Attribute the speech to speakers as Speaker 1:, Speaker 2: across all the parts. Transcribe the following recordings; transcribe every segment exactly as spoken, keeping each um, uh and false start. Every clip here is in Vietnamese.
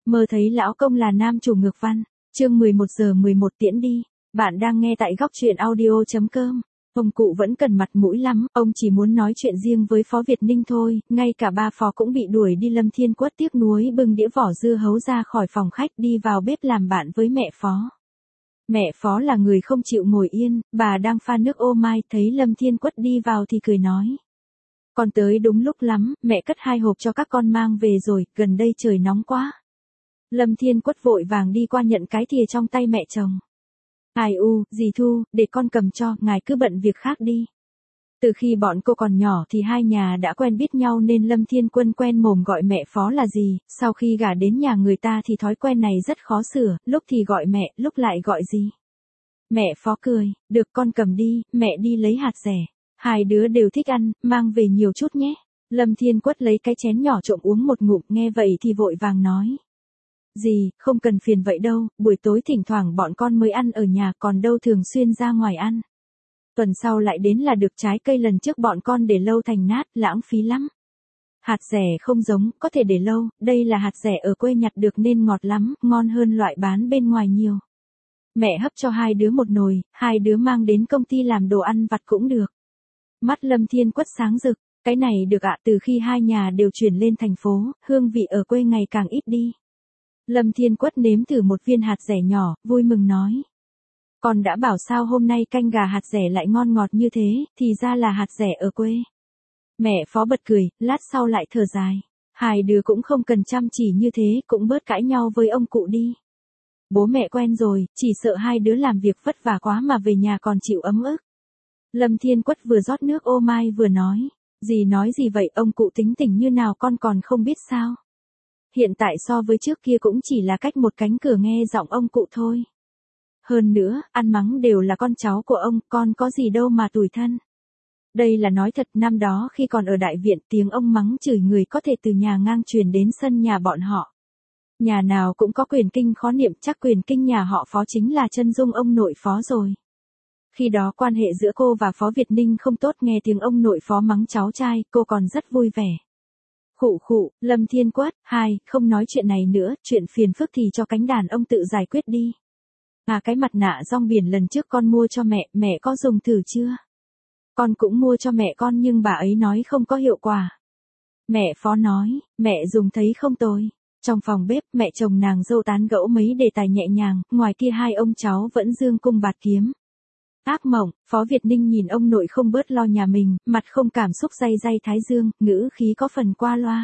Speaker 1: Mơ thấy lão công là nam chủ ngược văn. Chương mười một giờ mười một tiễn đi. Bạn đang nghe tại góc truyện audio chấm com. Ông cụ vẫn cần mặt mũi lắm, ông chỉ muốn nói chuyện riêng với Phó Việt Ninh thôi, ngay cả ba phó cũng bị đuổi đi. Lâm Thiên Quất tiếc nuối bưng đĩa vỏ dưa hấu ra khỏi phòng khách đi vào bếp làm bạn với mẹ Phó. Mẹ Phó là người không chịu ngồi yên, bà đang pha nước ô mai, thấy Lâm Thiên Quất đi vào thì cười nói. Con tới đúng lúc lắm, mẹ cất hai hộp cho các con mang về rồi, gần đây trời nóng quá. Lâm Thiên Quất vội vàng đi qua nhận cái thìa trong tay mẹ chồng. Ai u, dì Thu, để con cầm cho, ngài cứ bận việc khác đi. Từ khi bọn cô còn nhỏ thì hai nhà đã quen biết nhau nên Lâm Thiên Quân quen mồm gọi mẹ Phó là dì, sau khi gả đến nhà người ta thì thói quen này rất khó sửa, lúc thì gọi mẹ, lúc lại gọi dì. Mẹ Phó cười, được con cầm đi, mẹ đi lấy hạt dẻ. Hai đứa đều thích ăn, mang về nhiều chút nhé. Lâm Thiên Quất lấy cái chén nhỏ trộm uống một ngụm, nghe vậy thì vội vàng nói. Dì, không cần phiền vậy đâu, buổi tối thỉnh thoảng bọn con mới ăn ở nhà, còn đâu thường xuyên ra ngoài ăn. Tuần sau lại đến là được, trái cây lần trước bọn con để lâu thành nát, lãng phí lắm. Hạt dẻ không giống, có thể để lâu, đây là hạt dẻ ở quê nhặt được nên ngọt lắm, ngon hơn loại bán bên ngoài nhiều. Mẹ hấp cho hai đứa một nồi, hai đứa mang đến công ty làm đồ ăn vặt cũng được. Mắt Lâm Thiên Quất sáng rực, cái này được ạ, từ khi hai nhà đều chuyển lên thành phố, hương vị ở quê ngày càng ít đi. Lâm Thiên Quất nếm thử một viên hạt dẻ nhỏ, vui mừng nói. Con đã bảo sao hôm nay canh gà hạt dẻ lại ngon ngọt như thế, thì ra là hạt dẻ ở quê. Mẹ Phó bật cười, lát sau lại thở dài. Hai đứa cũng không cần chăm chỉ như thế, cũng bớt cãi nhau với ông cụ đi. Bố mẹ quen rồi, chỉ sợ hai đứa làm việc vất vả quá mà về nhà còn chịu ấm ức. Lâm Thiên Quất vừa rót nước ô mai vừa nói. Dì nói gì vậy, ông cụ tính tình như nào con còn không biết sao. Hiện tại so với trước kia cũng chỉ là cách một cánh cửa nghe giọng ông cụ thôi. Hơn nữa, ăn mắng đều là con cháu của ông, con có gì đâu mà tủi thân. Đây là nói thật, năm đó khi còn ở đại viện, tiếng ông mắng chửi người có thể từ nhà ngang truyền đến sân nhà bọn họ. Nhà nào cũng có quyền kinh khó niệm, chắc quyền kinh nhà họ Phó chính là chân dung ông nội Phó rồi. Khi đó quan hệ giữa cô và Phó Việt Ninh không tốt, nghe tiếng ông nội Phó mắng cháu trai, cô còn rất vui vẻ. Khụ khụ, Lâm Thiên Quất, hai, không nói chuyện này nữa, chuyện phiền phức thì cho cánh đàn ông tự giải quyết đi. À, cái mặt nạ rong biển lần trước con mua cho mẹ, mẹ có dùng thử chưa? Con cũng mua cho mẹ con nhưng bà ấy nói không có hiệu quả. Mẹ Phó nói, mẹ dùng thấy không tồi. Trong phòng bếp, mẹ chồng nàng dâu tán gẫu mấy đề tài nhẹ nhàng, ngoài kia hai ông cháu vẫn dương cung bạt kiếm. Ác mộng, Phó Việt Ninh nhìn ông nội không bớt lo nhà mình, mặt không cảm xúc day day thái dương, ngữ khí có phần qua loa.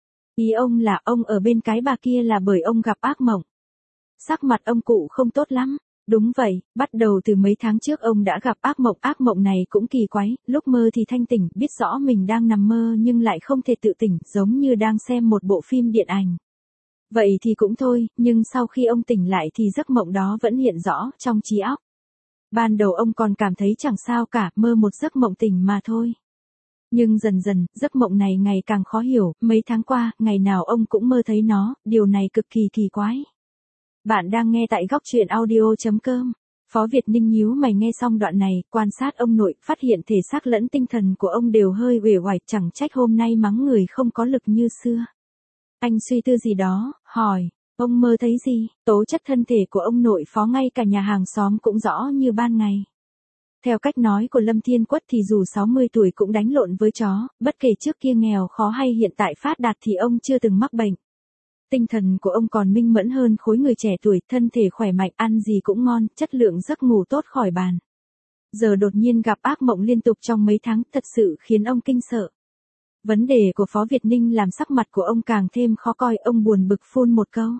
Speaker 1: Ý ông là ông ở bên cái bà kia là bởi ông gặp ác mộng. Sắc mặt ông cụ không tốt lắm. Đúng vậy, bắt đầu từ mấy tháng trước ông đã gặp ác mộng, ác mộng này cũng kỳ quái, lúc mơ thì thanh tỉnh, biết rõ mình đang nằm mơ nhưng lại không thể tự tỉnh, giống như đang xem một bộ phim điện ảnh. Vậy thì cũng thôi, nhưng sau khi ông tỉnh lại thì giấc mộng đó vẫn hiện rõ trong trí óc. Ban đầu ông còn cảm thấy chẳng sao cả, mơ một giấc mộng tỉnh mà thôi. Nhưng dần dần, giấc mộng này ngày càng khó hiểu, mấy tháng qua, ngày nào ông cũng mơ thấy nó, điều này cực kỳ kỳ quái. Bạn đang nghe tại góc truyện audio chấm com. Phó Việt Ninh nhíu mày nghe xong đoạn này, quan sát ông nội, phát hiện thể xác lẫn tinh thần của ông đều hơi uể oải, chẳng trách hôm nay mắng người không có lực như xưa. Anh suy tư gì đó, hỏi, ông mơ thấy gì? Tố chất thân thể của ông nội Phó ngay cả nhà hàng xóm cũng rõ như ban ngày. Theo cách nói của Lâm Thiên Quất thì dù sáu mươi tuổi cũng đánh lộn với chó, bất kể trước kia nghèo khó hay hiện tại phát đạt thì ông chưa từng mắc bệnh. Tinh thần của ông còn minh mẫn hơn khối người trẻ tuổi, thân thể khỏe mạnh, ăn gì cũng ngon, chất lượng giấc ngủ tốt khỏi bàn. Giờ đột nhiên gặp ác mộng liên tục trong mấy tháng, thật sự khiến ông kinh sợ. Vấn đề của Phó Việt Ninh làm sắc mặt của ông càng thêm khó coi, ông buồn bực phun một câu.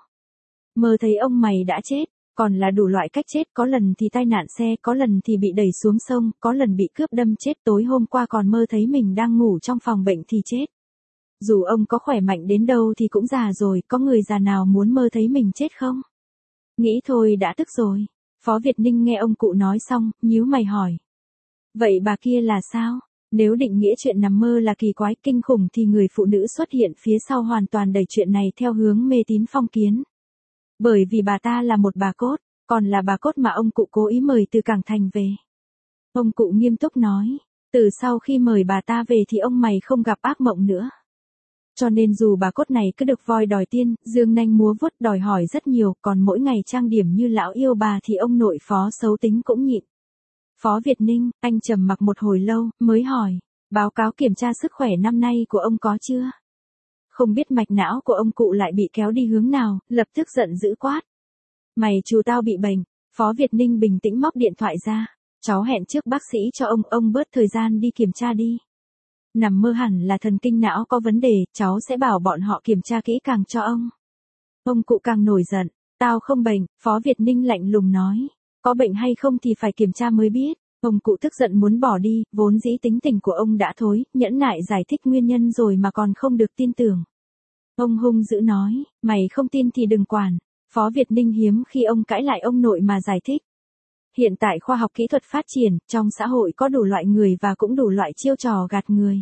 Speaker 1: Mơ thấy ông mày đã chết, còn là đủ loại cách chết, có lần thì tai nạn xe, có lần thì bị đẩy xuống sông, có lần bị cướp đâm chết, tối hôm qua còn mơ thấy mình đang ngủ trong phòng bệnh thì chết. Dù ông có khỏe mạnh đến đâu thì cũng già rồi, có người già nào muốn mơ thấy mình chết không? Nghĩ thôi đã tức rồi. Phó Việt Ninh nghe ông cụ nói xong, nhíu mày hỏi. Vậy bà kia là sao? Nếu định nghĩa chuyện nằm mơ là kỳ quái kinh khủng thì người phụ nữ xuất hiện phía sau hoàn toàn đẩy chuyện này theo hướng mê tín phong kiến. Bởi vì bà ta là một bà cốt, còn là bà cốt mà ông cụ cố ý mời từ Cảng Thành về. Ông cụ nghiêm túc nói, từ sau khi mời bà ta về thì ông mày không gặp ác mộng nữa. Cho nên dù bà cốt này cứ được voi đòi tiên, dương nanh múa vuốt đòi hỏi rất nhiều, còn mỗi ngày trang điểm như lão yêu bà thì ông nội Phó xấu tính cũng nhịn. Phó Việt Ninh, anh trầm mặc một hồi lâu, mới hỏi, báo cáo kiểm tra sức khỏe năm nay của ông có chưa? Không biết mạch não của ông cụ lại bị kéo đi hướng nào, lập tức giận dữ quát. Mày chú tao bị bệnh, Phó Việt Ninh bình tĩnh móc điện thoại ra. Cháu hẹn trước bác sĩ cho ông, ông bớt thời gian đi kiểm tra đi. Nằm mơ hẳn là thần kinh não có vấn đề, cháu sẽ bảo bọn họ kiểm tra kỹ càng cho ông. Ông cụ càng nổi giận, tao không bệnh, Phó Việt Ninh lạnh lùng nói. Có bệnh hay không thì phải kiểm tra mới biết. Ông cụ tức giận muốn bỏ đi, vốn dĩ tính tình của ông đã thối, nhẫn nại giải thích nguyên nhân rồi mà còn không được tin tưởng. Ông hung dữ nói, mày không tin thì đừng quản. Phó Việt Ninh hiếm khi ông cãi lại ông nội mà giải thích. Hiện tại khoa học kỹ thuật phát triển, trong xã hội có đủ loại người và cũng đủ loại chiêu trò gạt người.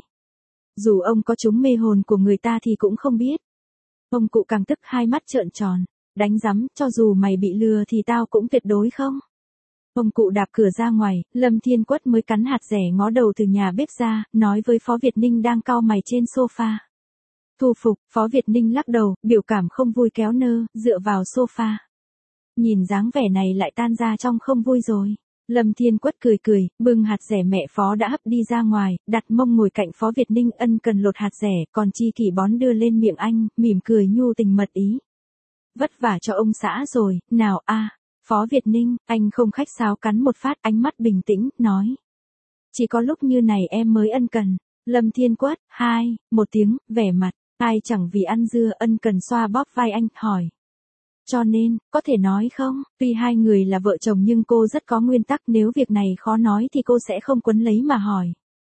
Speaker 1: Dù ông có trúng mê hồn của người ta thì cũng không biết. Ông cụ càng tức hai mắt trợn tròn, đánh rắm, cho dù mày bị lừa thì tao cũng tuyệt đối không. Ông cụ đạp cửa ra ngoài, Lâm Thiên Quất mới cắn hạt dẻ ngó đầu từ nhà bếp ra, nói với Phó Việt Ninh đang cau mày trên sofa. Thu phục, Phó Việt Ninh lắc đầu, biểu cảm không vui kéo nơ, dựa vào sofa. Nhìn dáng vẻ này lại tan ra trong không vui rồi. Lâm Thiên Quất cười cười, bưng hạt dẻ mẹ Phó đã hấp đi ra ngoài, đặt mông ngồi cạnh Phó Việt Ninh ân cần lột hạt dẻ, còn Chi Kỷ bón đưa lên miệng anh, mỉm cười nhu tình mật ý. Vất vả cho ông xã rồi, nào a. Phó Việt Ninh, anh không khách sáo cắn một phát, ánh mắt bình tĩnh, nói. Chỉ có lúc như này em mới ân cần. Lâm Thiên Quất, hai, một tiếng, vẻ mặt, ai chẳng vì ăn dưa ân cần xoa bóp vai anh, hỏi. Cho nên, có thể nói không, tuy hai người là vợ chồng nhưng cô rất có nguyên tắc, nếu việc này khó nói thì cô sẽ không quấn lấy mà hỏi.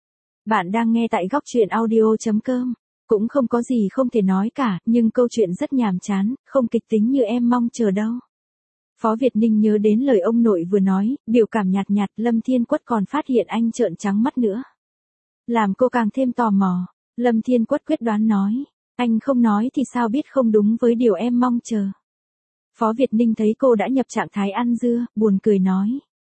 Speaker 1: Bạn đang nghe tại góc truyện audio.com. Cũng không có gì không thể nói cả, nhưng câu chuyện rất nhàm chán, không kịch tính như em mong chờ đâu. Phó Việt Ninh nhớ đến lời ông nội vừa nói, biểu cảm nhạt nhạt, Lâm Thiên Quất còn phát hiện anh trợn trắng mắt nữa. Làm cô càng thêm tò mò, Lâm Thiên Quất quyết đoán nói, anh không nói thì sao biết không đúng với điều em mong chờ. Phó Việt Ninh thấy cô đã nhập trạng thái ăn dưa, buồn cười nói.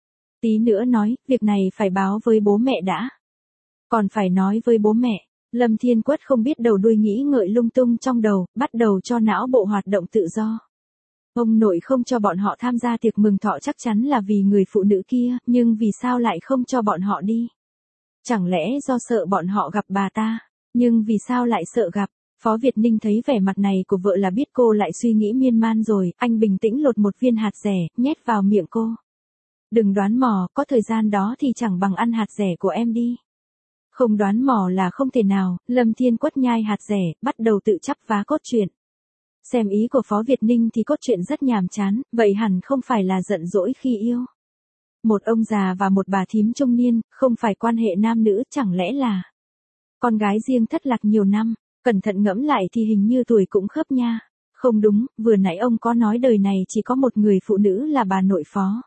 Speaker 1: Tí nữa nói, việc này phải báo với bố mẹ đã. Còn phải nói với bố mẹ, Lâm Thiên Quất không biết đầu đuôi nghĩ ngợi lung tung trong đầu, bắt đầu cho não bộ hoạt động tự do. Ông nội không cho bọn họ tham gia tiệc mừng thọ chắc chắn là vì người phụ nữ kia, nhưng vì sao lại không cho bọn họ đi? Chẳng lẽ do sợ bọn họ gặp bà ta? Nhưng vì sao lại sợ gặp? Phó Việt Ninh thấy vẻ mặt này của vợ là biết cô lại suy nghĩ miên man rồi, anh bình tĩnh lột một viên hạt dẻ, nhét vào miệng cô. Đừng đoán mò, có thời gian đó thì chẳng bằng ăn hạt dẻ của em đi. Không đoán mò là không thể nào, Lâm Thiên Quất nhai hạt dẻ, bắt đầu tự chắp vá cốt truyện. Xem ý của Phó Việt Ninh thì cốt truyện rất nhàm chán, vậy hẳn không phải là giận dỗi khi yêu. Một ông già và một bà thím trung niên, không phải quan hệ nam nữ, chẳng lẽ là con gái riêng thất lạc nhiều năm, cẩn thận ngẫm lại thì hình như tuổi cũng khớp nha. Không đúng, vừa nãy ông có nói đời này chỉ có một người phụ nữ là bà nội Phó.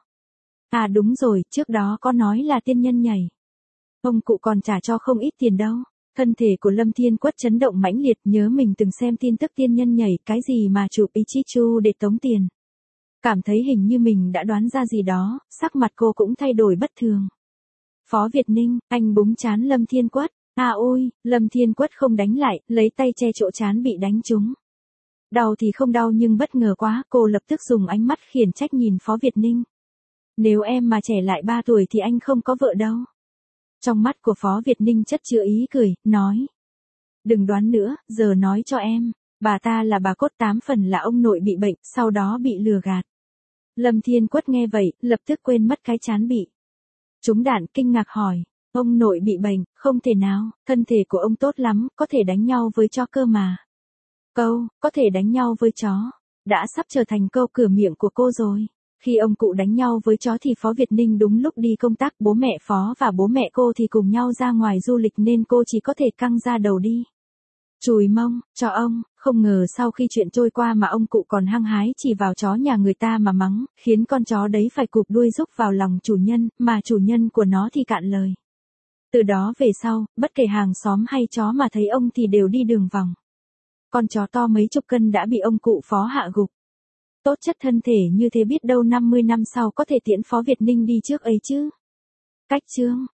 Speaker 1: À đúng rồi, trước đó có nói là tiên nhân nhảy. Ông cụ còn trả cho không ít tiền đâu. Thân thể của Lâm Thiên Quất chấn động mãnh liệt, nhớ mình từng xem tin tức tiên nhân nhảy, cái gì mà chụp Ichichu để tống tiền. Cảm thấy hình như mình đã đoán ra gì đó, sắc mặt cô cũng thay đổi bất thường. Phó Việt Ninh, anh búng chán Lâm Thiên Quất. À ôi, Lâm Thiên Quất không đánh lại, lấy tay che chỗ chán bị đánh trúng. Đau thì không đau nhưng bất ngờ quá, cô lập tức dùng ánh mắt khiển trách nhìn Phó Việt Ninh. Nếu em mà trẻ lại ba tuổi thì anh không có vợ đâu. Trong mắt của Phó Việt Ninh chất chứa ý cười, nói. Đừng đoán nữa, giờ nói cho em, bà ta là bà cốt tám phần là ông nội bị bệnh, sau đó bị lừa gạt. Lâm Thiên Quất nghe vậy, lập tức quên mất cái chán bị trúng đạn, kinh ngạc hỏi. Ông nội bị bệnh, không thể nào, thân thể của ông tốt lắm, có thể đánh nhau với chó cơ mà. Câu, có thể đánh nhau với chó, đã sắp trở thành câu cửa miệng của cô rồi. Khi ông cụ đánh nhau với chó thì Phó Việt Ninh đúng lúc đi công tác, bố mẹ Phó và bố mẹ cô thì cùng nhau ra ngoài du lịch nên cô chỉ có thể căng ra đầu đi. Chùi mông, cho ông, không ngờ sau khi chuyện trôi qua mà ông cụ còn hăng hái chỉ vào chó nhà người ta mà mắng, khiến con chó đấy phải cụp đuôi rúc vào lòng chủ nhân, mà chủ nhân của nó thì cạn lời. Từ đó về sau, bất kể hàng xóm hay chó mà thấy ông thì đều đi đường vòng. Con chó to mấy chục cân đã bị ông cụ Phó hạ gục. Tốt chất thân thể như thế biết đâu năm mươi năm sau có thể tiễn Phó Việt Ninh đi trước ấy chứ. Cách chương